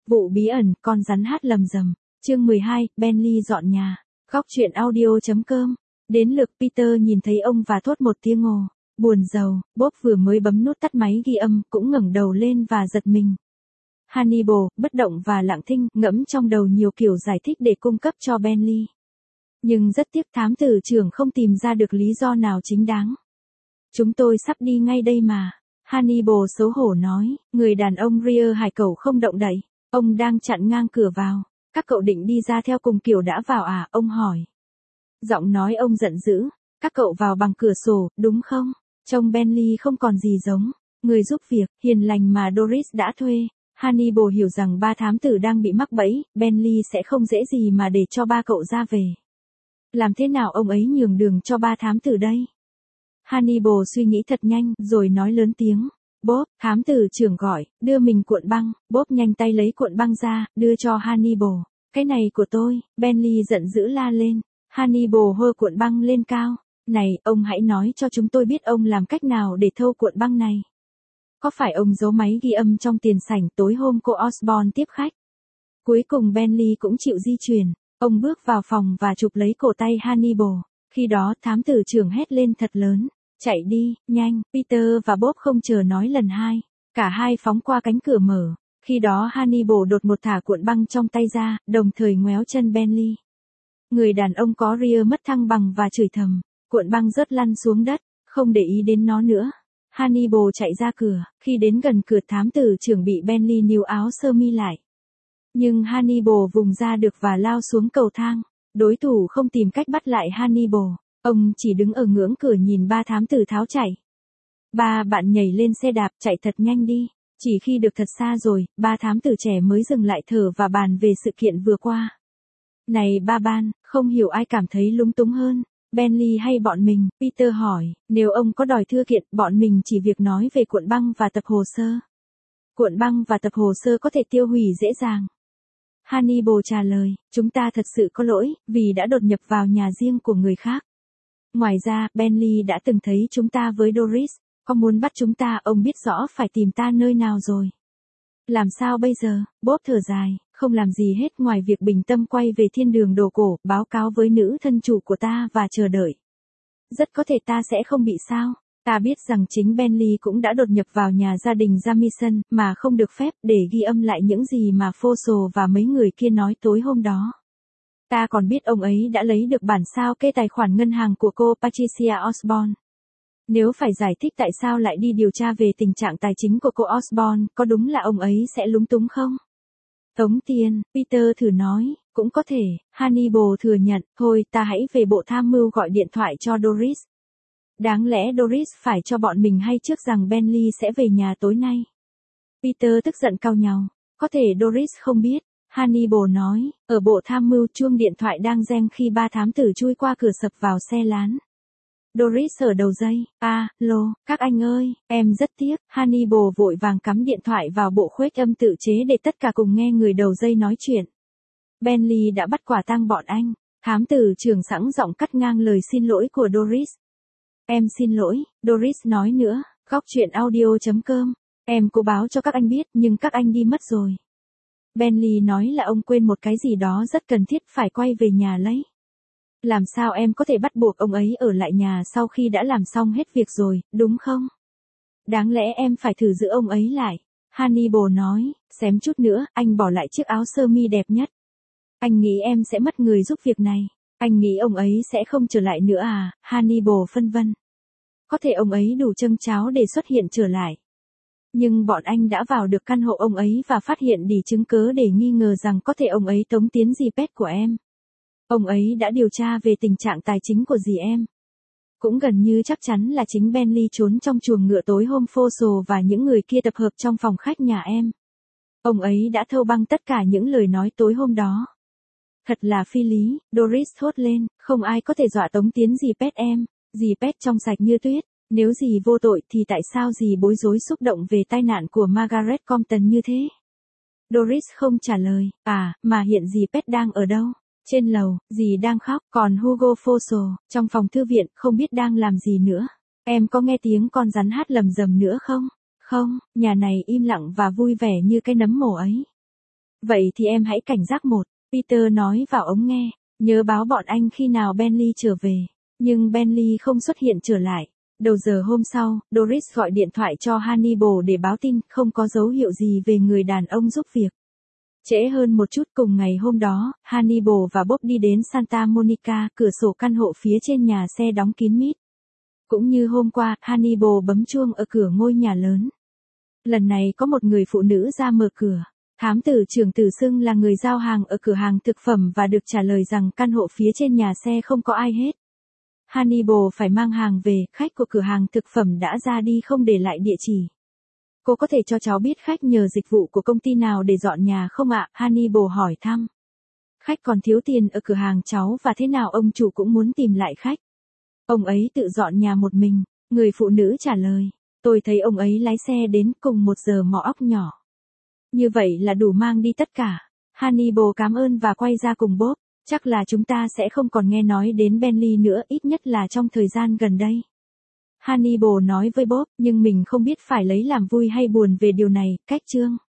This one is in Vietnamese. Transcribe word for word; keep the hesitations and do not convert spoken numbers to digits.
Vụ bí ẩn, con rắn hát lầm rầm. Chương mười hai, Bentley dọn nhà. Góc truyện audio.com. Đến lượt Peter nhìn thấy ông và thốt một tiếng ồ. Buồn rầu, Bob vừa mới bấm nút tắt máy ghi âm, cũng ngẩng đầu lên và giật mình. Hannibal, bất động và lặng thinh, ngẫm trong đầu nhiều kiểu giải thích để cung cấp cho Bentley. Nhưng rất tiếc thám tử trưởng không tìm ra được lý do nào chính đáng. Chúng tôi sắp đi ngay đây mà. Hannibal xấu hổ nói, người đàn ông rear hải cẩu không động đậy. Ông đang chặn ngang cửa vào. Các cậu định đi ra theo cùng kiểu đã vào à, ông hỏi. Giọng nói ông giận dữ. Các cậu vào bằng cửa sổ, đúng không? Trông Bentley không còn gì giống người giúp việc hiền lành mà Doris đã thuê. Hannibal hiểu rằng ba thám tử đang bị mắc bẫy, Bentley sẽ không dễ gì mà để cho ba cậu ra về. Làm thế nào ông ấy nhường đường cho ba thám tử đây? Hannibal suy nghĩ thật nhanh, rồi nói lớn tiếng. Bob, thám tử trưởng gọi, đưa mình cuộn băng. Bob nhanh tay lấy cuộn băng ra, đưa cho Hannibal. Cái này của tôi, Bentley giận dữ la lên. Hannibal hơ cuộn băng lên cao. Này, ông hãy nói cho chúng tôi biết ông làm cách nào để thâu cuộn băng này. Có phải ông giấu máy ghi âm trong tiền sảnh tối hôm cô Osborne tiếp khách? Cuối cùng Bentley cũng chịu di chuyển. Ông bước vào phòng và chụp lấy cổ tay Hannibal. Khi đó thám tử trưởng hét lên thật lớn. Chạy đi, nhanh, Peter và Bob không chờ nói lần hai. Cả hai phóng qua cánh cửa mở. Khi đó Hannibal đột ngột thả cuộn băng trong tay ra, đồng thời ngoéo chân Bentley. Người đàn ông có rear mất thăng bằng và chửi thầm. Cuộn băng rớt lăn xuống đất, không để ý đến nó nữa. Hannibal chạy ra cửa, khi đến gần cửa thám tử trưởng bị Bentley níu áo sơ mi lại. Nhưng Hannibal vùng ra được và lao xuống cầu thang. Đối thủ không tìm cách bắt lại Hannibal. Ông chỉ đứng ở ngưỡng cửa nhìn ba thám tử tháo chạy. Ba bạn nhảy lên xe đạp chạy thật nhanh đi. Chỉ khi được thật xa rồi, ba thám tử trẻ mới dừng lại thở và bàn về sự kiện vừa qua. Này ba ban, không hiểu ai cảm thấy lúng túng hơn, Bentley hay bọn mình? Peter hỏi, nếu ông có đòi thưa kiện, bọn mình chỉ việc nói về cuộn băng và tập hồ sơ. Cuộn băng và tập hồ sơ có thể tiêu hủy dễ dàng. Hannibal trả lời, chúng ta thật sự có lỗi, vì đã đột nhập vào nhà riêng của người khác. Ngoài ra, Bentley đã từng thấy chúng ta với Doris, có muốn bắt chúng ta, ông biết rõ phải tìm ta nơi nào rồi. Làm sao bây giờ? Bob thở dài, không làm gì hết ngoài việc bình tâm quay về thiên đường đồ cổ, báo cáo với nữ thân chủ của ta và chờ đợi. Rất có thể ta sẽ không bị sao. Ta biết rằng chính Bentley cũng đã đột nhập vào nhà gia đình Jamison, mà không được phép, để ghi âm lại những gì mà Fossel và mấy người kia nói tối hôm đó. Ta còn biết ông ấy đã lấy được bản sao kê tài khoản ngân hàng của cô Patricia Osborne. Nếu phải giải thích tại sao lại đi điều tra về tình trạng tài chính của cô Osborne, có đúng là ông ấy sẽ lúng túng không? Tống tiền, Peter thử nói, cũng có thể. Hannibal thừa nhận, thôi ta hãy về bộ tham mưu gọi điện thoại cho Doris. Đáng lẽ Doris phải cho bọn mình hay trước rằng Bentley sẽ về nhà tối nay. Peter tức giận cau nhàu, có thể Doris không biết. Hannibal nói, ở bộ tham mưu chuông điện thoại đang reng khi ba thám tử chui qua cửa sập vào xe lán. Doris ở đầu dây, a, lô, các anh ơi, em rất tiếc. Hannibal vội vàng cắm điện thoại vào bộ khuếch âm tự chế để tất cả cùng nghe người đầu dây nói chuyện. Bentley đã bắt quả tang bọn anh. Thám tử trưởng sẵn giọng cắt ngang lời xin lỗi của Doris. Em xin lỗi, Doris nói nữa, góc truyện audio.com. Em cố báo cho các anh biết nhưng các anh đi mất rồi. Bentley nói là ông quên một cái gì đó rất cần thiết phải quay về nhà lấy. Làm sao em có thể bắt buộc ông ấy ở lại nhà sau khi đã làm xong hết việc rồi, đúng không? Đáng lẽ em phải thử giữ ông ấy lại. Hannibal nói, xém chút nữa, anh bỏ lại chiếc áo sơ mi đẹp nhất. Anh nghĩ em sẽ mất người giúp việc này. Anh nghĩ ông ấy sẽ không trở lại nữa à? Hannibal phân vân. Có thể ông ấy đủ châng cháo để xuất hiện trở lại. Nhưng bọn anh đã vào được căn hộ ông ấy và phát hiện đủ chứng cớ để nghi ngờ rằng có thể ông ấy tống tiến dì pet của em. Ông ấy đã điều tra về tình trạng tài chính của dì em. Cũng gần như chắc chắn là chính Bentley trốn trong chuồng ngựa tối hôm Fossel và những người kia tập hợp trong phòng khách nhà em. Ông ấy đã thâu băng tất cả những lời nói tối hôm đó. Thật là phi lý, Doris thốt lên, không ai có thể dọa tống tiến dì pet em. Dì pet trong sạch như tuyết. Nếu dì vô tội thì tại sao dì bối rối xúc động về tai nạn của Margaret Compton như thế? Doris không trả lời, à, mà hiện dì pet đang ở đâu? Trên lầu, dì đang khóc, còn Hugo Fossel, trong phòng thư viện, không biết đang làm gì nữa. Em có nghe tiếng con rắn hát lầm rầm nữa không? Không, nhà này im lặng và vui vẻ như cái nấm mồ ấy. Vậy thì em hãy cảnh giác một, Peter nói vào ống nghe, nhớ báo bọn anh khi nào Bentley trở về. Nhưng Bentley không xuất hiện trở lại. Đầu giờ hôm sau, Doris gọi điện thoại cho Hannibal để báo tin không có dấu hiệu gì về người đàn ông giúp việc. Trễ hơn một chút cùng ngày hôm đó, Hannibal và Bob đi đến Santa Monica, cửa sổ căn hộ phía trên nhà xe đóng kín mít. Cũng như hôm qua, Hannibal bấm chuông ở cửa ngôi nhà lớn. Lần này có một người phụ nữ ra mở cửa. Thám tử trưởng tự xưng là người giao hàng ở cửa hàng thực phẩm và được trả lời rằng căn hộ phía trên nhà xe không có ai hết. Hannibal phải mang hàng về, khách của cửa hàng thực phẩm đã ra đi không để lại địa chỉ. Cô có thể cho cháu biết khách nhờ dịch vụ của công ty nào để dọn nhà không ạ? Hannibal hỏi thăm. Khách còn thiếu tiền ở cửa hàng cháu và thế nào ông chủ cũng muốn tìm lại khách. Ông ấy tự dọn nhà một mình, người phụ nữ trả lời. Tôi thấy ông ấy lái xe đến cùng một giờ mò óc nhỏ. Như vậy là đủ mang đi tất cả. Hannibal cảm ơn và quay ra cùng Bob. Chắc là chúng ta sẽ không còn nghe nói đến Bentley nữa, ít nhất là trong thời gian gần đây. Hannibal nói với Bob, nhưng mình không biết phải lấy làm vui hay buồn về điều này, cách chương.